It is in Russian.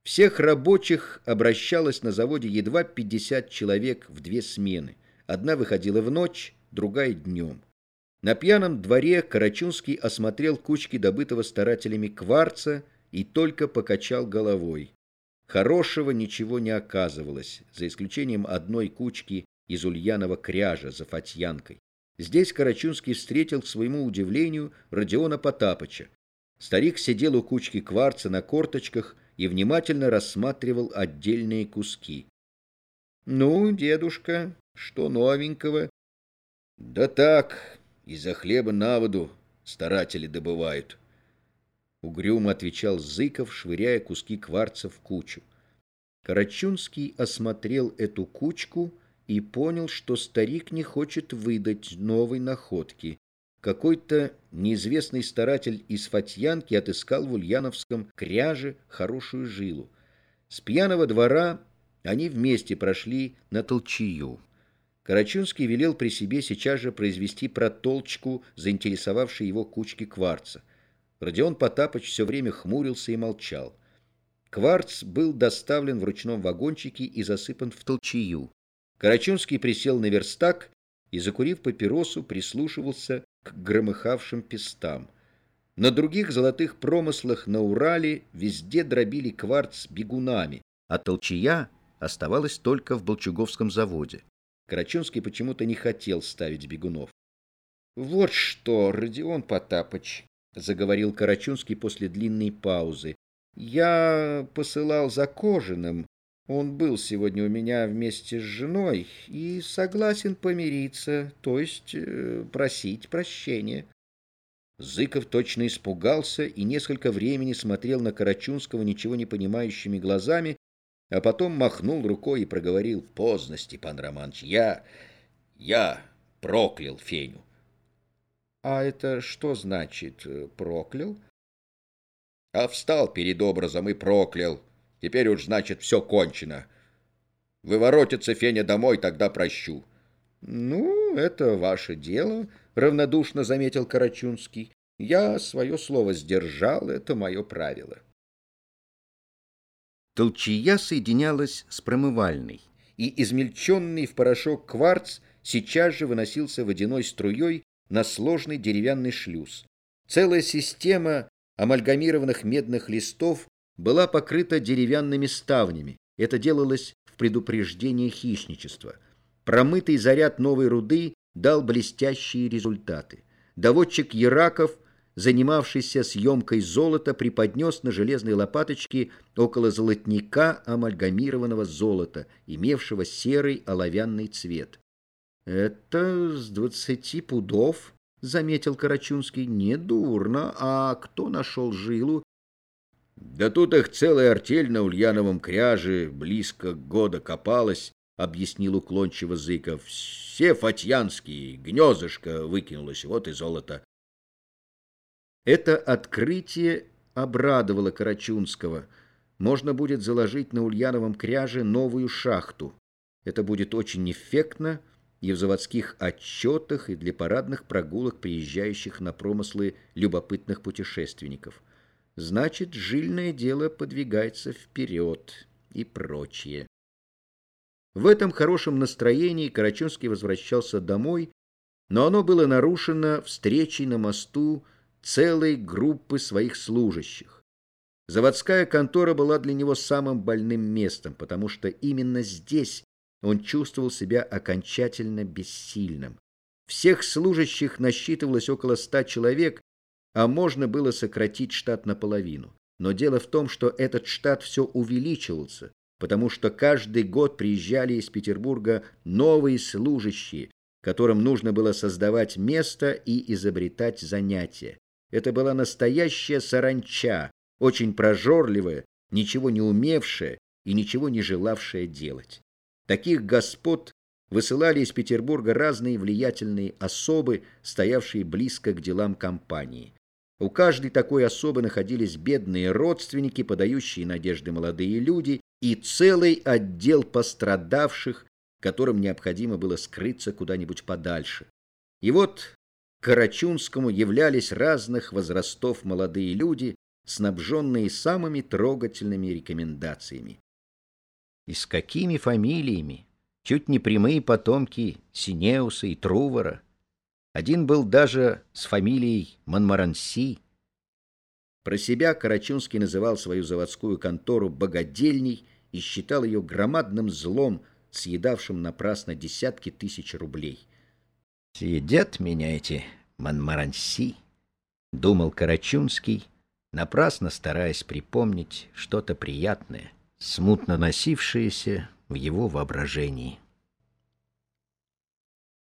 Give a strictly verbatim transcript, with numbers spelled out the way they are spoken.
Всех рабочих обращалось на заводе едва пятьдесят человек в две смены. Одна выходила в ночь, другая днем. На пьяном дворе Карачунский осмотрел кучки добытого старателями кварца и только покачал головой. Хорошего ничего не оказывалось, за исключением одной кучки из ульяного кряжа за Фатьянкой. Здесь Карачунский встретил, к своему удивлению, Родиона Потапыча. Старик сидел у кучки кварца на корточках и внимательно рассматривал отдельные куски. — Ну, дедушка, что новенького? — Да так, из-за хлеба на воду старатели добывают. Угрюмо отвечал Зыков, швыряя куски кварца в кучу. Карачунский осмотрел эту кучку и понял, что старик не хочет выдать новой находки. Какой-то неизвестный старатель из Фатьянки отыскал в ульяновском кряже хорошую жилу. С пьяного двора они вместе прошли на толчью. Карачунский велел при себе сейчас же произвести протолчку, заинтересовавшей его кучки кварца. Родион Потапыч все время хмурился и молчал. Кварц был доставлен в ручном вагончике и засыпан в толчью. Карачунский присел на верстак и, закурив папиросу, прислушивался к громыхавшим пестам. На других золотых промыслах на Урале везде дробили кварц бегунами, а толчья оставалась только в Болчуговском заводе. Карачунский почему-то не хотел ставить бегунов. — Вот что, Родион Потапыч, — заговорил Карачунский после длинной паузы, — я посылал за Кожаным. Он был сегодня у меня вместе с женой и согласен помириться, то есть э, просить прощения. Зыков точно испугался и несколько времени смотрел на Карачунского ничего не понимающими глазами, а потом махнул рукой и проговорил: — Поздно, Степан Романович, я... я проклял Феню. — А это что значит проклял? — А встал перед образом и проклял. Теперь уж, значит, все кончено. Выворотится Феня домой, тогда прощу. — Ну, это ваше дело, — равнодушно заметил Карачунский. — Я свое слово сдержал, это мое правило. Толчья соединялась с промывальной, и измельченный в порошок кварц сейчас же выносился водяной струей на сложный деревянный шлюз. Целая система амальгамированных медных листов была покрыта деревянными ставнями. Это делалось в предупреждение хищничества. Промытый заряд новой руды дал блестящие результаты. Доводчик Яраков, занимавшийся съемкой золота, преподнес на железной лопаточке около золотника амальгамированного золота, имевшего серый оловянный цвет. — Это с двадцати пудов, — заметил Карачунский, — недурно. А кто нашел жилу? — Да тут их целая артель на Ульяновом кряже близко года копалась, — объяснил уклончиво Зыков. — Все фатьянские, гнездышко выкинулось, вот и золото. Это открытие обрадовало Карачунского. Можно будет заложить на Ульяновом кряже новую шахту. Это будет очень эффектно и в заводских отчетах, и для парадных прогулок приезжающих на промыслы любопытных путешественников. Значит, жильное дело подвигается вперед и прочее. В этом хорошем настроении Карачунский возвращался домой, но оно было нарушено встречей на мосту целой группы своих служащих. Заводская контора была для него самым больным местом, потому что именно здесь он чувствовал себя окончательно бессильным. Всех служащих насчитывалось около ста человек, а можно было сократить штат наполовину. Но дело в том, что этот штат все увеличивался, потому что каждый год приезжали из Петербурга новые служащие, которым нужно было создавать место и изобретать занятия. Это была настоящая саранча, очень прожорливая, ничего не умевшая и ничего не желавшая делать. Таких господ высылали из Петербурга разные влиятельные особы, стоявшие близко к делам компании. У каждой такой особы находились бедные родственники, подающие надежды молодые люди, и целый отдел пострадавших, которым необходимо было скрыться куда-нибудь подальше. И вот к Карачунскому являлись разных возрастов молодые люди, снабженные самыми трогательными рекомендациями. И с какими фамилиями! Чуть не прямые потомки Синеуса и Трувора. Один был даже с фамилией Монмаранси. Про себя Карачунский называл свою заводскую контору богадельней и считал ее громадным злом, съедавшим напрасно десятки тысяч рублей. «Съедят меня эти Монмаранси», — думал Карачунский, напрасно стараясь припомнить что-то приятное, смутно носившееся в его воображении.